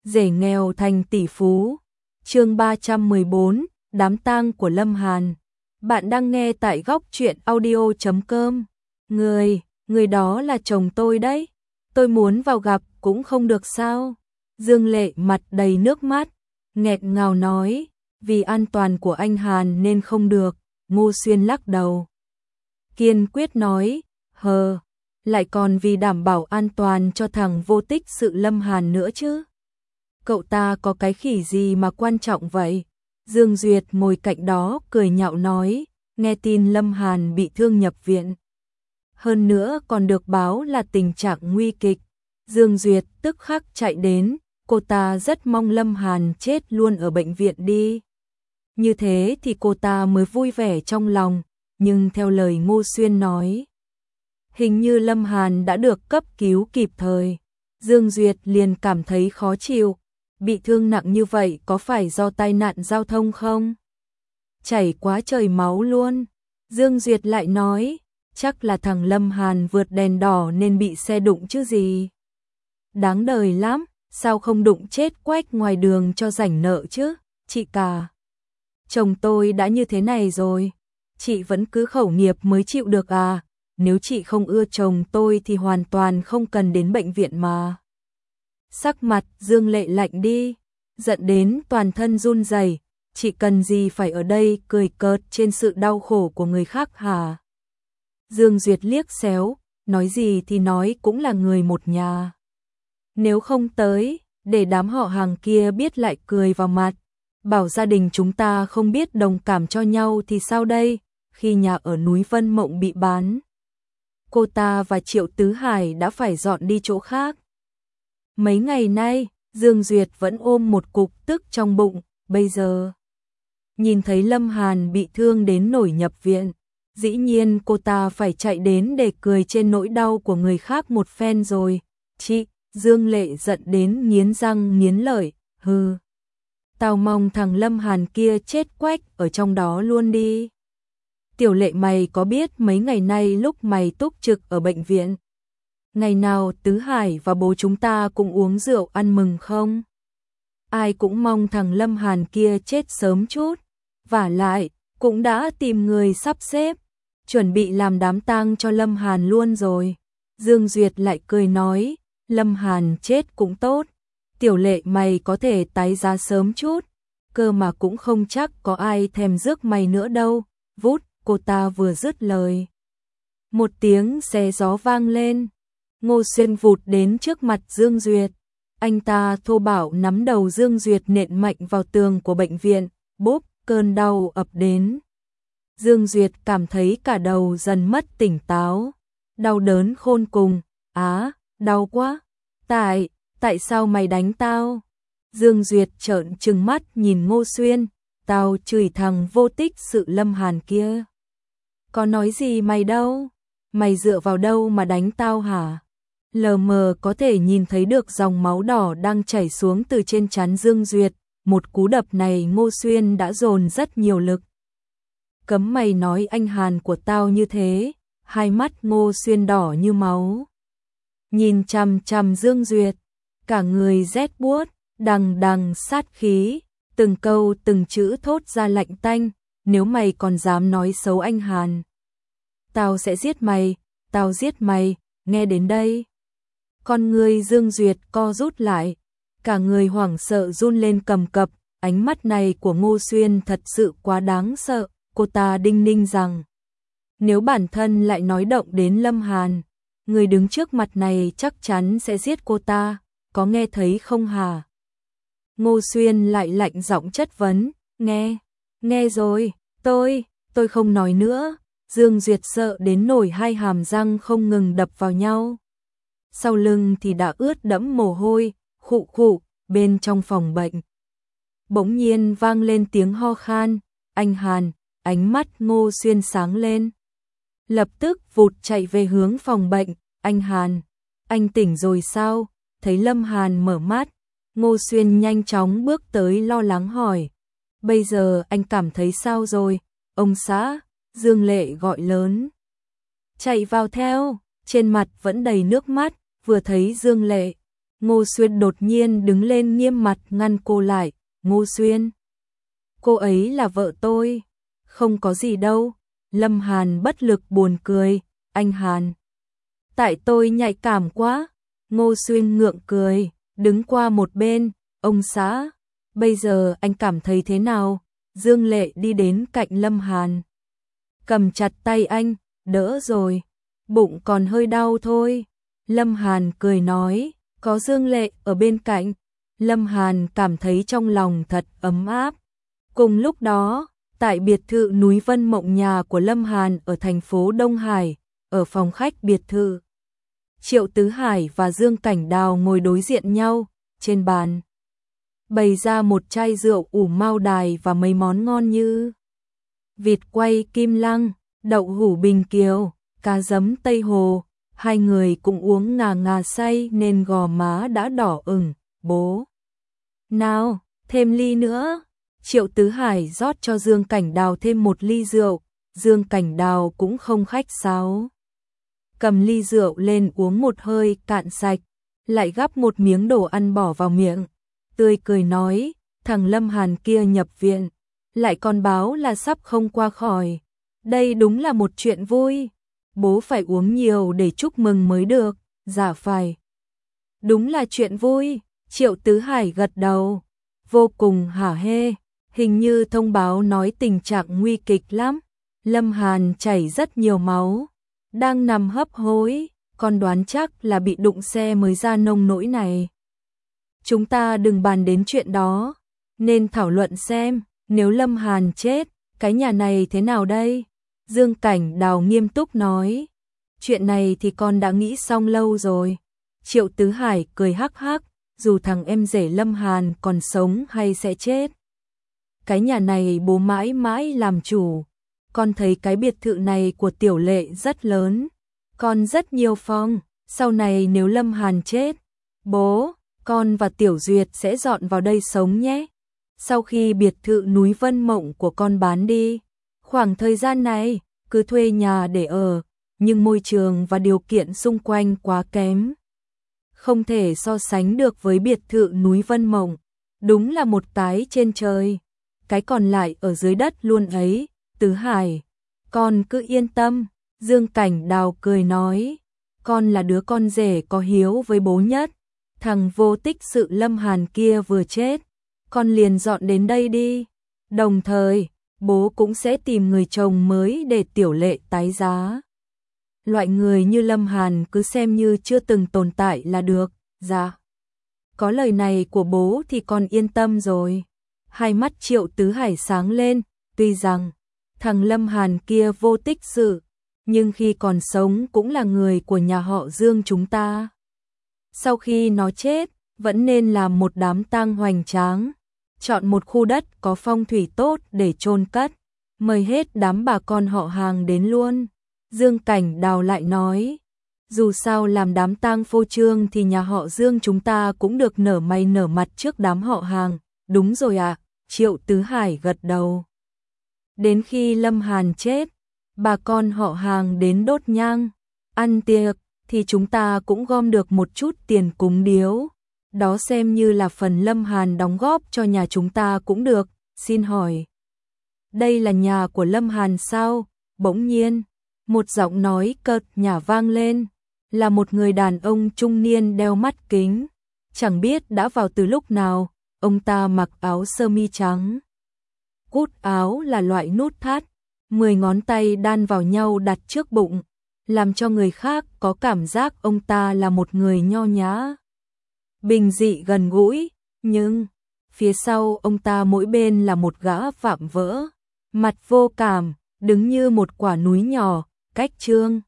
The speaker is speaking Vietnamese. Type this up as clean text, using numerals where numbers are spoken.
rể nghèo thành tỷ phú. Chương 314, đám tang của Lâm Hàn. Bạn đang nghe tại góc truyện audio.com. Người đó là chồng tôi đấy. Tôi muốn vào gặp cũng không được sao? Dương Lệ mặt đầy nước mắt, nghẹt ngào nói, vì an toàn của anh Hàn nên không được. Ngô Xuyên lắc đầu, kiên quyết nói, lại còn vì đảm bảo an toàn cho thằng vô tích sự Lâm Hàn nữa chứ. Cậu ta có cái khỉ gì mà quan trọng vậy? Dương Duyệt ngồi cạnh đó cười nhạo nói, nghe tin Lâm Hàn bị thương nhập viện. Hơn nữa còn được báo là tình trạng nguy kịch. Dương Duyệt tức khắc chạy đến, cô ta rất mong Lâm Hàn chết luôn ở bệnh viện đi. Như thế thì cô ta mới vui vẻ trong lòng, nhưng theo lời Ngô Xuyên nói, hình như Lâm Hàn đã được cấp cứu kịp thời. Dương Duyệt liền cảm thấy khó chịu, bị thương nặng như vậy có phải do tai nạn giao thông không? Chảy quá trời máu luôn. Dương Duyệt lại nói, chắc là thằng Lâm Hàn vượt đèn đỏ nên bị xe đụng chứ gì. Đáng đời lắm, sao không đụng chết Quách ngoài đường cho rảnh nợ chứ, chị cả. Chồng tôi đã như thế này rồi, chị vẫn cứ khẩu nghiệp mới chịu được à? Nếu chị không ưa chồng tôi thì hoàn toàn không cần đến bệnh viện mà. Sắc mặt Dương Lệ lạnh đi, giận đến toàn thân run rẩy. Chị cần gì phải ở đây cười cợt trên sự đau khổ của người khác hả? Dương Duyệt liếc xéo, nói gì thì nói cũng là người một nhà. Nếu không tới, để đám họ hàng kia biết lại cười vào mặt, bảo gia đình chúng ta không biết đồng cảm cho nhau thì sao đây? Khi nhà ở núi Vân Mộng bị bán, cô ta và Triệu Tứ Hải đã phải dọn đi chỗ khác. Mấy ngày nay, Dương Duyệt vẫn ôm một cục tức trong bụng, bây giờ nhìn thấy Lâm Hàn bị thương đến nổi nhập viện, dĩ nhiên cô ta phải chạy đến để cười trên nỗi đau của người khác một phen rồi. Chị, Dương Lệ giận đến nghiến răng nghiến lợi, tao mong thằng Lâm Hàn kia chết quách ở trong đó luôn đi. Tiểu Lệ, mày có biết mấy ngày nay lúc mày túc trực ở bệnh viện, ngày nào Tứ Hải và bố chúng ta cũng uống rượu ăn mừng không? Ai cũng mong thằng Lâm Hàn kia chết sớm chút, vả lại cũng đã tìm người sắp xếp, chuẩn bị làm đám tang cho Lâm Hàn luôn rồi. Dương Duyệt lại cười nói, Lâm Hàn chết cũng tốt, Tiểu Lệ mày có thể tái giá sớm chút, cơ mà cũng không chắc có ai thèm rước mày nữa đâu. Vút, cô ta vừa dứt lời, một tiếng xé gió vang lên. Ngô Xuyên vụt đến trước mặt Dương Duyệt, anh ta thô bạo nắm đầu Dương Duyệt nện mạnh vào tường của bệnh viện, bốp, cơn đau ập đến. Dương Duyệt cảm thấy cả đầu dần mất tỉnh táo, đau đớn khôn cùng, đau quá, tại sao mày đánh tao? Dương Duyệt trợn trừng mắt nhìn Ngô Xuyên, tao chửi thằng vô tích sự Lâm Hàn kia. Có nói gì mày đâu, mày dựa vào đâu mà đánh tao hả? Lờ mờ có thể nhìn thấy được dòng máu đỏ đang chảy xuống từ trên trán Dương Duyệt, một cú đập này Ngô Xuyên đã dồn rất nhiều lực. Cấm mày nói anh Hàn của tao như thế. Hai mắt Ngô Xuyên đỏ như máu, nhìn chằm chằm Dương Duyệt, cả người rét buốt, đằng đằng sát khí, từng câu từng chữ thốt ra lạnh tanh, nếu mày còn dám nói xấu anh Hàn, tao sẽ giết mày, tao giết mày. Nghe đến đây, con người Dương Duyệt co rút lại, cả người hoảng sợ run lên cầm cập. Ánh mắt này của Ngô Xuyên thật sự quá đáng sợ. Cô ta đinh ninh rằng, nếu bản thân lại nói động đến Lâm Hàn, người đứng trước mặt này chắc chắn sẽ giết cô ta, có nghe thấy không hả? Ngô Xuyên lại lạnh giọng chất vấn, nghe rồi, tôi không nói nữa. Dương Duyệt sợ đến nổi hai hàm răng không ngừng đập vào nhau. Sau lưng thì đã ướt đẫm mồ hôi, khụ khụ. Bên trong phòng bệnh bỗng nhiên vang lên tiếng ho khan. Anh Hàn. Ánh mắt Ngô Xuyên sáng lên, lập tức vụt chạy về hướng phòng bệnh. Anh Hàn, anh tỉnh rồi sao? Thấy Lâm Hàn mở mắt, Ngô Xuyên nhanh chóng bước tới lo lắng hỏi, bây giờ anh cảm thấy sao rồi? Ông xã, Dương Lệ gọi lớn, chạy vào theo, trên mặt vẫn đầy nước mắt. Vừa thấy Dương Lệ, Ngô Xuyên đột nhiên đứng lên nghiêm mặt ngăn cô lại. Ngô Xuyên, cô ấy là vợ tôi. Không có gì đâu. Lâm Hàn bất lực buồn cười. Anh Hàn, tại tôi nhạy cảm quá. Ngô Xuyên ngượng cười, đứng qua một bên. Ông xã, bây giờ anh cảm thấy thế nào? Dương Lệ đi đến cạnh Lâm Hàn, cầm chặt tay anh. Đỡ rồi, bụng còn hơi đau thôi. Lâm Hàn cười nói, có Dương Lệ ở bên cạnh, Lâm Hàn cảm thấy trong lòng thật ấm áp. Cùng lúc đó, tại biệt thự núi Vân Mộng nhà của Lâm Hàn ở thành phố Đông Hải, ở phòng khách biệt thự, Triệu Tứ Hải và Dương Cảnh Đào ngồi đối diện nhau. Trên bàn bày ra một chai rượu ủ mao đài và mấy món ngon như vịt quay kim lăng, đậu hũ Bình Kiều, cá giấm Tây Hồ. Hai người cũng uống ngà ngà say nên gò má đã đỏ ửng. Bố, nào, thêm ly nữa. Triệu Tứ Hải rót cho Dương Cảnh Đào thêm một ly rượu. Dương Cảnh Đào cũng không khách sáo, cầm ly rượu lên uống một hơi cạn sạch, lại gắp một miếng đồ ăn bỏ vào miệng, tươi cười nói, thằng Lâm Hàn kia nhập viện, lại còn báo là sắp không qua khỏi. Đây đúng là một chuyện vui. Bố phải uống nhiều để chúc mừng mới được. Dạ phải. Đúng là chuyện vui. Triệu Tứ Hải gật đầu, vô cùng hả hê. Hình như thông báo nói tình trạng nguy kịch lắm. Lâm Hàn chảy rất nhiều máu, đang nằm hấp hối, con đoán chắc là bị đụng xe mới ra nông nỗi này. Chúng ta đừng bàn đến chuyện đó, nên thảo luận xem, nếu Lâm Hàn chết, cái nhà này thế nào đây? Dương Cảnh Đào nghiêm túc nói, chuyện này thì con đã nghĩ xong lâu rồi. Triệu Tứ Hải cười hắc hắc, dù thằng em rể Lâm Hàn còn sống hay sẽ chết, cái nhà này bố mãi mãi làm chủ. Con thấy cái biệt thự này của Tiểu Lệ rất lớn, còn rất nhiều phòng, sau này nếu Lâm Hàn chết, bố, con và Tiểu Duyệt sẽ dọn vào đây sống nhé. Sau khi biệt thự núi Vân Mộng của con bán đi, khoảng thời gian này cứ thuê nhà để ở, nhưng môi trường và điều kiện xung quanh quá kém, không thể so sánh được với biệt thự núi Vân Mộng. Đúng là một cái trên trời, cái còn lại ở dưới đất luôn ấy. Tứ Hải, con cứ yên tâm. Dương Cảnh Đào cười nói, con là đứa con rể có hiếu với bố nhất. Thằng vô tích sự Lâm Hàn kia vừa chết, con liền dọn đến đây đi. Đồng thời, bố cũng sẽ tìm người chồng mới để Tiểu Lệ tái giá. Loại người như Lâm Hàn cứ xem như chưa từng tồn tại là được. Dạ, có lời này của bố thì con yên tâm rồi. Hai mắt Triệu Tứ Hải sáng lên, tuy rằng thằng Lâm Hàn kia vô tích sự, nhưng khi còn sống cũng là người của nhà họ Dương chúng ta. Sau khi nó chết, vẫn nên làm một đám tang hoành tráng, chọn một khu đất có phong thủy tốt để chôn cất, mời hết đám bà con họ hàng đến luôn. Dương Cảnh Đào lại nói, dù sao làm đám tang phô trương thì nhà họ Dương chúng ta cũng được nở mày nở mặt trước đám họ hàng. Đúng rồi ạ. Triệu Tứ Hải gật đầu. Đến khi Lâm Hàn chết, bà con họ hàng đến đốt nhang, ăn tiệc, thì chúng ta cũng gom được một chút tiền cúng điếu. Đó xem như là phần Lâm Hàn đóng góp cho nhà chúng ta cũng được. Xin hỏi, đây là nhà của Lâm Hàn sao? Bỗng nhiên, một giọng nói cợt nhả vang lên, là một người đàn ông trung niên đeo mắt kính. Chẳng biết đã vào từ lúc nào, ông ta mặc áo sơ mi trắng. Cúc áo là loại nút thắt, 10 ngón tay đan vào nhau đặt trước bụng, làm cho người khác có cảm giác ông ta là một người nho nhã, bình dị gần gũi, nhưng phía sau ông ta mỗi bên là một gã vạm vỡ, mặt vô cảm, đứng như một quả núi nhỏ, cách Trương